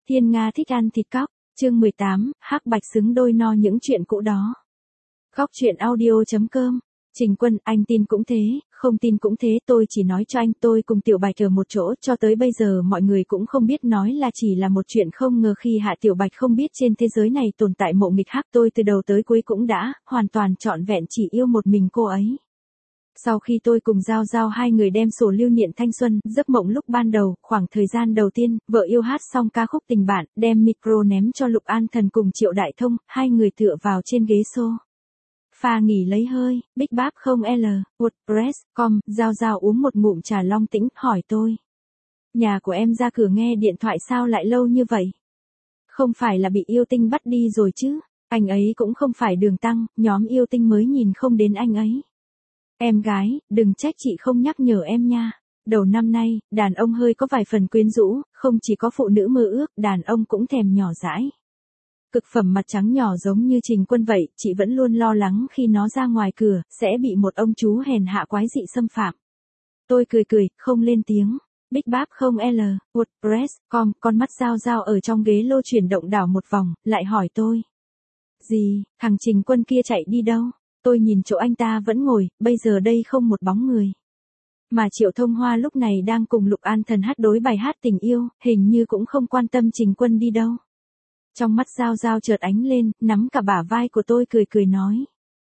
Thiên Nga thích ăn thịt cóc, chương 18, hắc bạch xứng đôi no những chuyện cũ đó. Góc truyện audio.com. Trình Quân, anh tin cũng thế, không tin cũng thế, tôi chỉ nói cho anh, tôi cùng Tiểu Bạch ở một chỗ, cho tới bây giờ mọi người cũng không biết, nói là chỉ là một chuyện không ngờ khi Hạ Tiểu Bạch không biết trên thế giới này tồn tại mộ nghịch hắc, tôi từ đầu tới cuối cũng đã, hoàn toàn trọn vẹn chỉ yêu một mình cô ấy. Sau khi tôi cùng Giao Giao hai người đem sổ lưu niệm thanh xuân, giấc mộng lúc ban đầu, khoảng thời gian đầu tiên, vợ yêu hát xong ca khúc tình bạn, đem micro ném cho Lục An Thần cùng Triệu Đại Thông, hai người tựa vào trên ghế sofa nghỉ lấy hơi, Big Bap không L, WordPress.com, Giao Giao uống một ngụm trà long tĩnh, hỏi tôi. Nhà của em ra cửa nghe điện thoại sao lại lâu như vậy? Không phải là bị yêu tinh bắt đi rồi chứ? Anh ấy cũng không phải Đường Tăng, nhóm yêu tinh mới nhìn không đến anh ấy. Em gái, đừng trách chị không nhắc nhở em nha. Đầu năm nay, đàn ông hơi có vài phần quyến rũ, không chỉ có phụ nữ mơ ước, đàn ông cũng thèm nhỏ dãi. Cực phẩm mặt trắng nhỏ giống như Trình Quân vậy, chị vẫn luôn lo lắng khi nó ra ngoài cửa, sẽ bị một ông chú hèn hạ quái dị xâm phạm. Tôi cười, không lên tiếng. Big Bap không L, WordPress.com, con mắt Giao Giao ở trong ghế lô chuyển động đảo một vòng, lại hỏi tôi. Gì, thằng Trình Quân kia chạy đi đâu? Tôi nhìn chỗ anh ta vẫn ngồi, bây giờ đây không một bóng người. Mà Triệu Thông Hoa lúc này đang cùng Lục An Thần hát đối bài hát tình yêu, hình như cũng không quan tâm Trình Quân đi đâu. Trong mắt Giao Giao chợt ánh lên, nắm cả bả vai của tôi cười nói.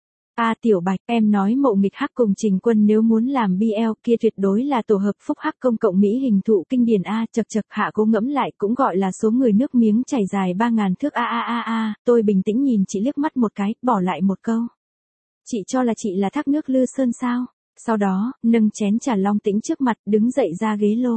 Tiểu Bạch, em nói mộ nghịch hắc cùng Trình Quân nếu muốn làm BL kia tuyệt đối là tổ hợp phúc hắc công cộng Mỹ hình thụ kinh điển chật Hạ cố ngẫm lại cũng gọi là số người nước miếng chảy dài 3.000 thước tôi bình tĩnh nhìn chị liếc mắt một cái, bỏ lại một câu. Chị cho là chị là thác nước Lư Sơn sao? Sau đó, nâng chén trà long tĩnh trước mặt, đứng dậy ra ghế lô.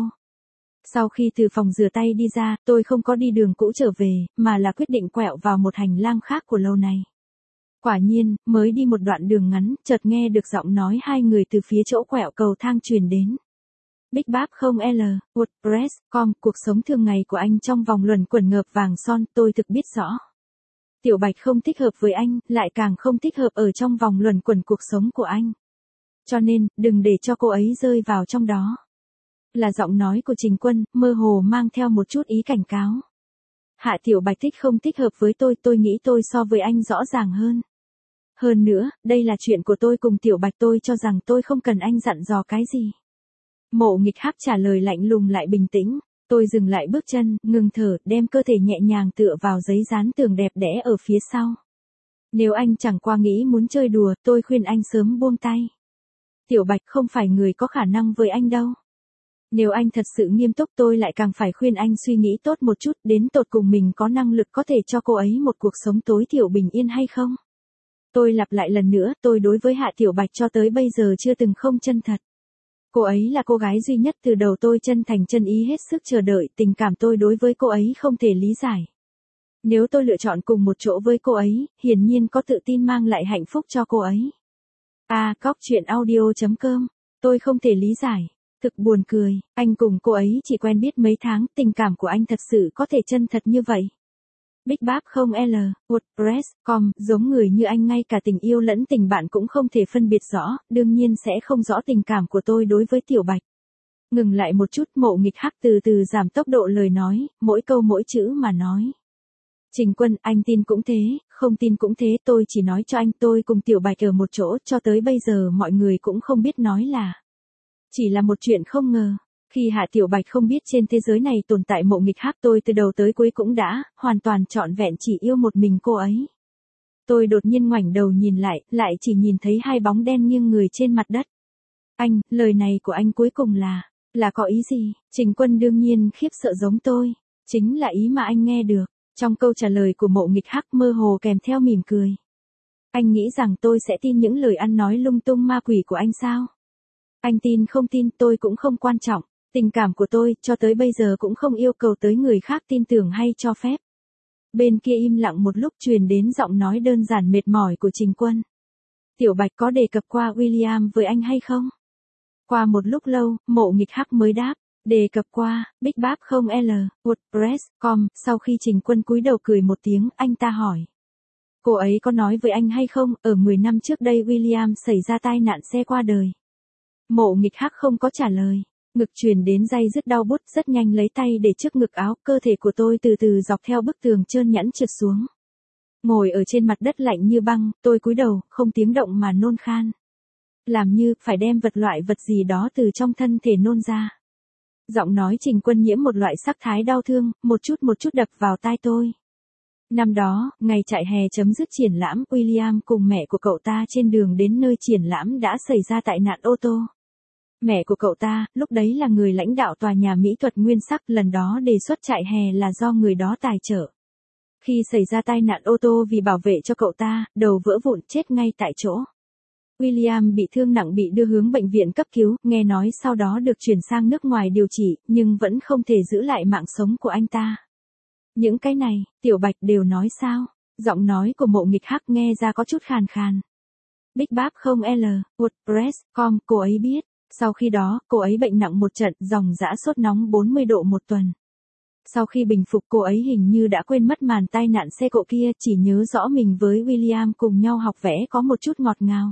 Sau khi từ phòng rửa tay đi ra, tôi không có đi đường cũ trở về, mà là quyết định quẹo vào một hành lang khác của lầu này. Quả nhiên, mới đi một đoạn đường ngắn, chợt nghe được giọng nói hai người từ phía chỗ quẹo cầu thang truyền đến. Big Bap không L, WordPress.com, cuộc sống thường ngày của anh trong vòng luẩn quẩn ngợp vàng son, tôi thực biết rõ. Tiểu Bạch không thích hợp với anh, lại càng không thích hợp ở trong vòng luẩn quẩn cuộc sống của anh. Cho nên, đừng để cho cô ấy rơi vào trong đó. Là giọng nói của Trình Quân, mơ hồ mang theo một chút ý cảnh cáo. Hạ Tiểu Bạch thích không thích hợp với tôi nghĩ tôi so với anh rõ ràng hơn. Hơn nữa, đây là chuyện của tôi cùng Tiểu Bạch, tôi cho rằng tôi không cần anh dặn dò cái gì. Mộ nghịch hắc trả lời lạnh lùng lại bình tĩnh. Tôi dừng lại bước chân, ngừng thở, đem cơ thể nhẹ nhàng tựa vào giấy dán tường đẹp đẽ ở phía sau. Nếu anh chẳng qua nghĩ muốn chơi đùa, tôi khuyên anh sớm buông tay. Tiểu Bạch không phải người có khả năng với anh đâu. Nếu anh thật sự nghiêm túc, tôi lại càng phải khuyên anh suy nghĩ tốt một chút, đến tột cùng mình có năng lực có thể cho cô ấy một cuộc sống tối thiểu bình yên hay không. Tôi lặp lại lần nữa, tôi đối với Hạ Tiểu Bạch cho tới bây giờ chưa từng không chân thật. Cô ấy là cô gái duy nhất từ đầu tôi chân thành chân ý hết sức chờ đợi, tình cảm tôi đối với cô ấy không thể lý giải. Nếu tôi lựa chọn cùng một chỗ với cô ấy, hiển nhiên có tự tin mang lại hạnh phúc cho cô ấy. Góc truyện audio.com, tôi không thể lý giải. Thực buồn cười, anh cùng cô ấy chỉ quen biết mấy tháng, tình cảm của anh thật sự có thể chân thật như vậy. Big Bap không L, WordPress.com, giống người như anh ngay cả tình yêu lẫn tình bạn cũng không thể phân biệt rõ, đương nhiên sẽ không rõ tình cảm của tôi đối với Tiểu Bạch. Ngừng lại một chút, mộ nghịch hắc từ từ giảm tốc độ lời nói, mỗi câu mỗi chữ mà nói. Trình Quân, anh tin cũng thế, không tin cũng thế, tôi chỉ nói cho anh, tôi cùng Tiểu Bạch ở một chỗ, cho tới bây giờ mọi người cũng không biết, nói là chỉ là một chuyện không ngờ. Khi Hạ Tiểu Bạch không biết trên thế giới này tồn tại mộ nghịch hắc, tôi từ đầu tới cuối cũng đã, hoàn toàn trọn vẹn chỉ yêu một mình cô ấy. Tôi đột nhiên ngoảnh đầu nhìn lại chỉ nhìn thấy hai bóng đen nghiêng người trên mặt đất. Anh, lời này của anh cuối cùng là có ý gì? Trình Quân đương nhiên khiếp sợ giống tôi. Chính là ý mà anh nghe được. Trong câu trả lời của mộ nghịch hắc mơ hồ kèm theo mỉm cười. Anh nghĩ rằng tôi sẽ tin những lời ăn nói lung tung ma quỷ của anh sao? Anh tin không tin tôi cũng không quan trọng. Tình cảm của tôi, cho tới bây giờ cũng không yêu cầu tới người khác tin tưởng hay cho phép. Bên kia im lặng một lúc, truyền đến giọng nói đơn giản mệt mỏi của Trình Quân. Tiểu Bạch có đề cập qua William với anh hay không? Qua một lúc lâu, mộ nghịch hắc mới đáp. Đề cập qua, Big Bap không L, WordPress.com, sau khi Trình Quân cúi đầu cười một tiếng, anh ta hỏi. Cô ấy có nói với anh hay không, ở 10 năm trước đây William xảy ra tai nạn xe qua đời? Mộ nghịch hắc không có trả lời. Ngực truyền đến day dứt đau bút, rất nhanh lấy tay để trước ngực áo, cơ thể của tôi từ từ dọc theo bức tường trơn nhẵn trượt xuống. Ngồi ở trên mặt đất lạnh như băng, tôi cúi đầu, không tiếng động mà nôn khan. Làm như, phải đem loại vật gì đó từ trong thân thể nôn ra. Giọng nói Trình Quân nhiễm một loại sắc thái đau thương, một chút đập vào tai tôi. Năm đó, ngày trại hè chấm dứt triển lãm, William cùng mẹ của cậu ta trên đường đến nơi triển lãm đã xảy ra tai nạn ô tô. Mẹ của cậu ta, lúc đấy là người lãnh đạo tòa nhà mỹ thuật Nguyên Sắc, lần đó đề xuất trại hè là do người đó tài trợ. Khi xảy ra tai nạn ô tô vì bảo vệ cho cậu ta, đầu vỡ vụn chết ngay tại chỗ. William bị thương nặng bị đưa hướng bệnh viện cấp cứu, nghe nói sau đó được chuyển sang nước ngoài điều trị, nhưng vẫn không thể giữ lại mạng sống của anh ta. Những cái này, Tiểu Bạch đều nói sao? Giọng nói của Mộ Nghịch Hắc nghe ra có chút khàn khàn. Big Bap không L, WordPress.com, cô ấy biết. Sau khi đó, cô ấy bệnh nặng một trận, dòng dã sốt nóng 40 độ một tuần. Sau khi bình phục cô ấy hình như đã quên mất màn tai nạn xe cộ kia, chỉ nhớ rõ mình với William cùng nhau học vẽ có một chút ngọt ngào.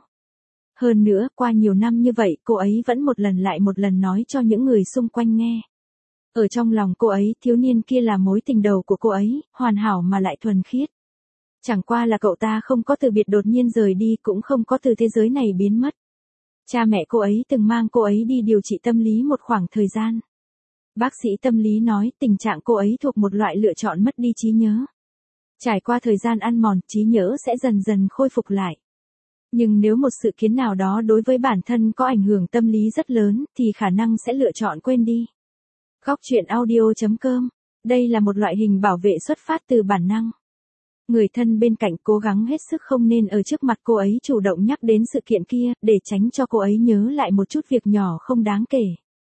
Hơn nữa, qua nhiều năm như vậy, cô ấy vẫn một lần lại một lần nói cho những người xung quanh nghe. Ở trong lòng cô ấy, thiếu niên kia là mối tình đầu của cô ấy, hoàn hảo mà lại thuần khiết. Chẳng qua là cậu ta không có từ biệt đột nhiên rời đi, cũng không có từ thế giới này biến mất. Cha mẹ cô ấy từng mang cô ấy đi điều trị tâm lý một khoảng thời gian. Bác sĩ tâm lý nói tình trạng cô ấy thuộc một loại lựa chọn mất đi trí nhớ. Trải qua thời gian ăn mòn, trí nhớ sẽ dần dần khôi phục lại. Nhưng nếu một sự kiến nào đó đối với bản thân có ảnh hưởng tâm lý rất lớn, thì khả năng sẽ lựa chọn quên đi. Góc truyện audio.com. Đây là một loại hình bảo vệ xuất phát từ bản năng. Người thân bên cạnh cố gắng hết sức không nên ở trước mặt cô ấy chủ động nhắc đến sự kiện kia, để tránh cho cô ấy nhớ lại một chút việc nhỏ không đáng kể.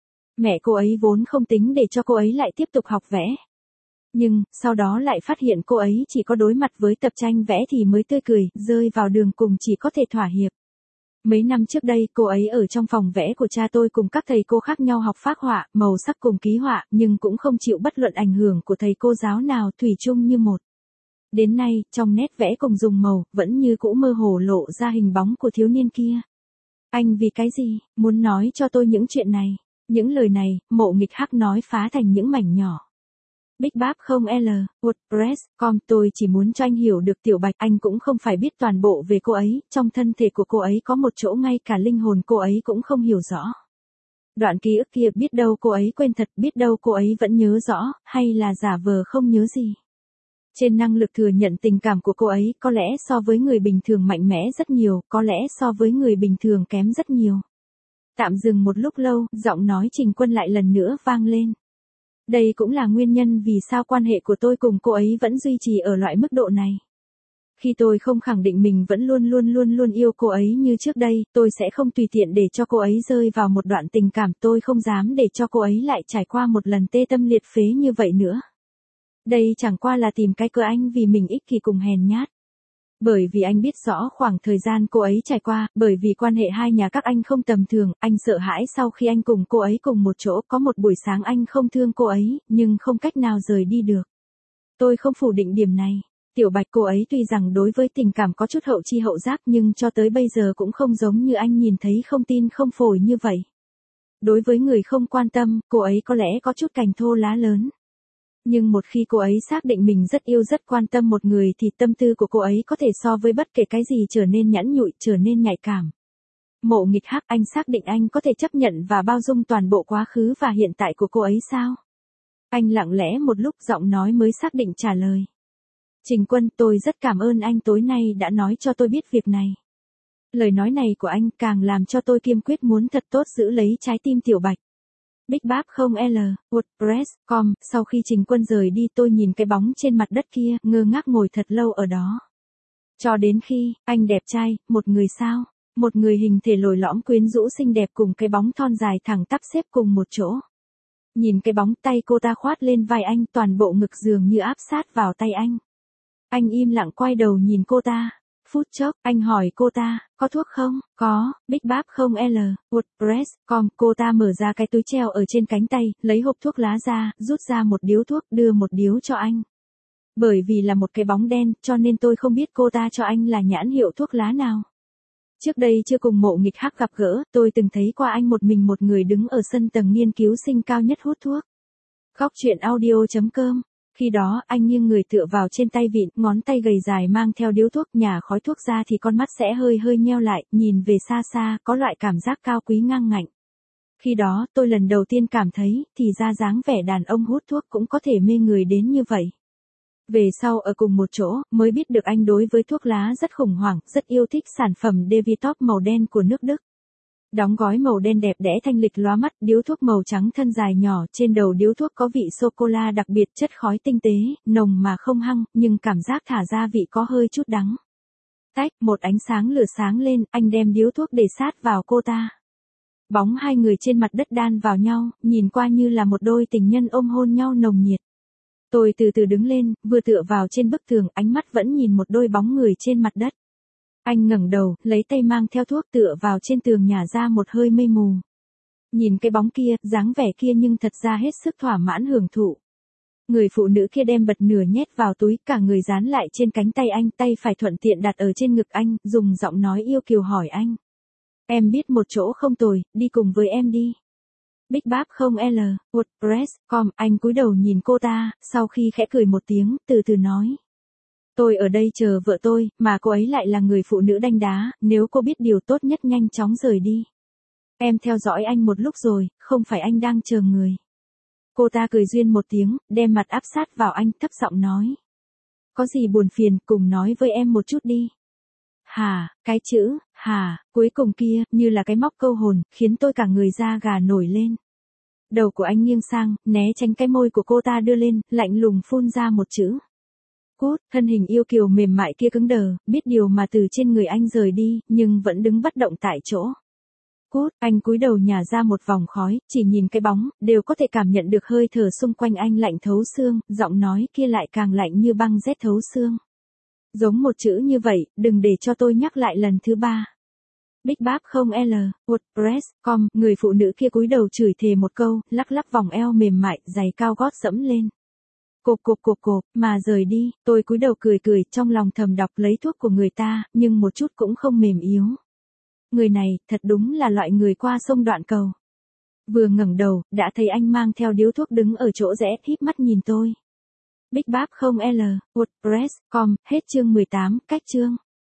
Mẹ cô ấy vốn không tính để cho cô ấy lại tiếp tục học vẽ. Nhưng, sau đó lại phát hiện cô ấy chỉ có đối mặt với tập tranh vẽ thì mới tươi cười, rơi vào đường cùng chỉ có thể thỏa hiệp. Mấy năm trước đây, cô ấy ở trong phòng vẽ của cha tôi cùng các thầy cô khác nhau học phác họa, màu sắc cùng ký họa, nhưng cũng không chịu bất luận ảnh hưởng của thầy cô giáo nào, thủy chung như một. Đến nay, trong nét vẽ cùng dùng màu, vẫn như cũ mơ hồ lộ ra hình bóng của thiếu niên kia. Anh vì cái gì, muốn nói cho tôi những chuyện này? Những lời này, Mộ Nghịch Hắc nói phá thành những mảnh nhỏ. Big Bap không L, WordPress.com, tôi chỉ muốn cho anh hiểu được Tiểu Bạch, anh cũng không phải biết toàn bộ về cô ấy, trong thân thể của cô ấy có một chỗ ngay cả linh hồn cô ấy cũng không hiểu rõ. Đoạn ký ức kia biết đâu cô ấy quên thật, biết đâu cô ấy vẫn nhớ rõ, hay là giả vờ không nhớ gì. Trên năng lực thừa nhận tình cảm của cô ấy, có lẽ so với người bình thường mạnh mẽ rất nhiều, có lẽ so với người bình thường kém rất nhiều. Tạm dừng một lúc lâu, giọng nói Trình Quân lại lần nữa vang lên. Đây cũng là nguyên nhân vì sao quan hệ của tôi cùng cô ấy vẫn duy trì ở loại mức độ này. Khi tôi không khẳng định mình vẫn luôn yêu cô ấy như trước đây, tôi sẽ không tùy tiện để cho cô ấy rơi vào một đoạn tình cảm, tôi không dám để cho cô ấy lại trải qua một lần tê tâm liệt phế như vậy nữa. Đây chẳng qua là tìm cái cớ anh vì mình ích kỷ cùng hèn nhát. Bởi vì anh biết rõ khoảng thời gian cô ấy trải qua, bởi vì quan hệ hai nhà các anh không tầm thường, anh sợ hãi sau khi anh cùng cô ấy cùng một chỗ, có một buổi sáng anh không thương cô ấy, nhưng không cách nào rời đi được. Tôi không phủ định điểm này. Tiểu Bạch cô ấy tuy rằng đối với tình cảm có chút hậu chi hậu giác, nhưng cho tới bây giờ cũng không giống như anh nhìn thấy không tin không phổi như vậy. Đối với người không quan tâm, cô ấy có lẽ có chút cành thô lá lớn. Nhưng một khi cô ấy xác định mình rất yêu rất quan tâm một người thì tâm tư của cô ấy có thể so với bất kể cái gì trở nên nhẵn nhụi, trở nên nhạy cảm. Mộ Nghịch Hắc, anh xác định anh có thể chấp nhận và bao dung toàn bộ quá khứ và hiện tại của cô ấy sao? Anh lặng lẽ một lúc, giọng nói mới xác định trả lời. Trình Quân, tôi rất cảm ơn anh tối nay đã nói cho tôi biết việc này. Lời nói này của anh càng làm cho tôi kiên quyết muốn thật tốt giữ lấy trái tim Tiểu Bạch. Big Bap không L, WordPress.com, sau khi Trình Quân rời đi tôi nhìn cái bóng trên mặt đất kia, ngơ ngác ngồi thật lâu ở đó. Cho đến khi, anh đẹp trai, một người sao? Một người hình thể lồi lõm quyến rũ xinh đẹp cùng cái bóng thon dài thẳng tắp xếp cùng một chỗ. Nhìn cái bóng tay cô ta khoát lên vai anh, toàn bộ ngực dường như áp sát vào tay anh. Anh im lặng quay đầu nhìn cô ta. Phút chốc, anh hỏi cô ta, có thuốc không? Có, Big Bap không L, WordPress.com, cô ta mở ra cái túi treo ở trên cánh tay, lấy hộp thuốc lá ra, rút ra một điếu thuốc, đưa một điếu cho anh. Bởi vì là một cái bóng đen, cho nên tôi không biết cô ta cho anh là nhãn hiệu thuốc lá nào. Trước đây chưa cùng Mộ Nghịch Hắc gặp gỡ, tôi từng thấy qua anh một mình một người đứng ở sân tầng nghiên cứu sinh cao nhất hút thuốc. Góc truyện audio.com. Khi đó, anh nghiêng người tựa vào trên tay vịn, ngón tay gầy dài mang theo điếu thuốc, nhả khói thuốc ra thì con mắt sẽ hơi hơi nheo lại, nhìn về xa xa, có loại cảm giác cao quý ngang ngạnh. Khi đó, tôi lần đầu tiên cảm thấy, thì ra dáng vẻ đàn ông hút thuốc cũng có thể mê người đến như vậy. Về sau ở cùng một chỗ, mới biết được anh đối với thuốc lá rất khủng hoảng, rất yêu thích sản phẩm Devitop màu đen của nước Đức. Đóng gói màu đen đẹp đẽ thanh lịch lóa mắt, điếu thuốc màu trắng thân dài nhỏ, trên đầu điếu thuốc có vị sô-cô-la đặc biệt, chất khói tinh tế, nồng mà không hăng, nhưng cảm giác thả ra vị có hơi chút đắng. Tách, một ánh sáng lửa sáng lên, anh đem điếu thuốc để sát vào cô ta. Bóng hai người trên mặt đất đan vào nhau, nhìn qua như là một đôi tình nhân ôm hôn nhau nồng nhiệt. Tôi từ từ đứng lên, vừa tựa vào trên bức tường, ánh mắt vẫn nhìn một đôi bóng người trên mặt đất. Anh ngẩng đầu, lấy tay mang theo thuốc tựa vào trên tường nhả ra một hơi mây mù. Nhìn cái bóng kia, dáng vẻ kia nhưng thật ra hết sức thỏa mãn hưởng thụ. Người phụ nữ kia đem bật nửa nhét vào túi, cả người dán lại trên cánh tay anh, tay phải thuận tiện đặt ở trên ngực anh, dùng giọng nói yêu kiều hỏi anh. Em biết một chỗ không tồi, đi cùng với em đi. Big Bap không L, WordPress.com, anh cúi đầu nhìn cô ta, sau khi khẽ cười một tiếng, từ từ nói. Tôi ở đây chờ vợ tôi, mà cô ấy lại là người phụ nữ đanh đá, nếu cô biết điều tốt nhất nhanh chóng rời đi. Em theo dõi anh một lúc rồi, không phải anh đang chờ người. Cô ta cười duyên một tiếng, đem mặt áp sát vào anh, thấp giọng nói. Có gì buồn phiền, cùng nói với em một chút đi. Hà, cái chữ, hà, cuối cùng kia, như là cái móc câu hồn, khiến tôi cả người da gà nổi lên. Đầu của anh nghiêng sang, né tránh cái môi của cô ta đưa lên, lạnh lùng phun ra một chữ. Cút, thân hình yêu kiều mềm mại kia cứng đờ, biết điều mà từ trên người anh rời đi, nhưng vẫn đứng bất động tại chỗ. Cút, anh cúi đầu nhả ra một vòng khói, chỉ nhìn cái bóng, đều có thể cảm nhận được hơi thở xung quanh anh lạnh thấu xương, giọng nói kia lại càng lạnh như băng rét thấu xương. Giống một chữ như vậy, đừng để cho tôi nhắc lại lần thứ ba. Big Bap không L, WordPress.com, người phụ nữ kia cúi đầu chửi thề một câu, lắc lắc vòng eo mềm mại, giày cao gót dẫm lên. Cộp, mà rời đi, tôi cúi đầu cười cười, trong lòng thầm đọc lấy thuốc của người ta, nhưng một chút cũng không mềm yếu. Người này, thật đúng là loại người qua sông đoạn cầu. Vừa ngẩng đầu, đã thấy anh mang theo điếu thuốc đứng ở chỗ rẽ, híp mắt nhìn tôi. Big Bap không L, WordPress.com, hết chương 18, cách chương.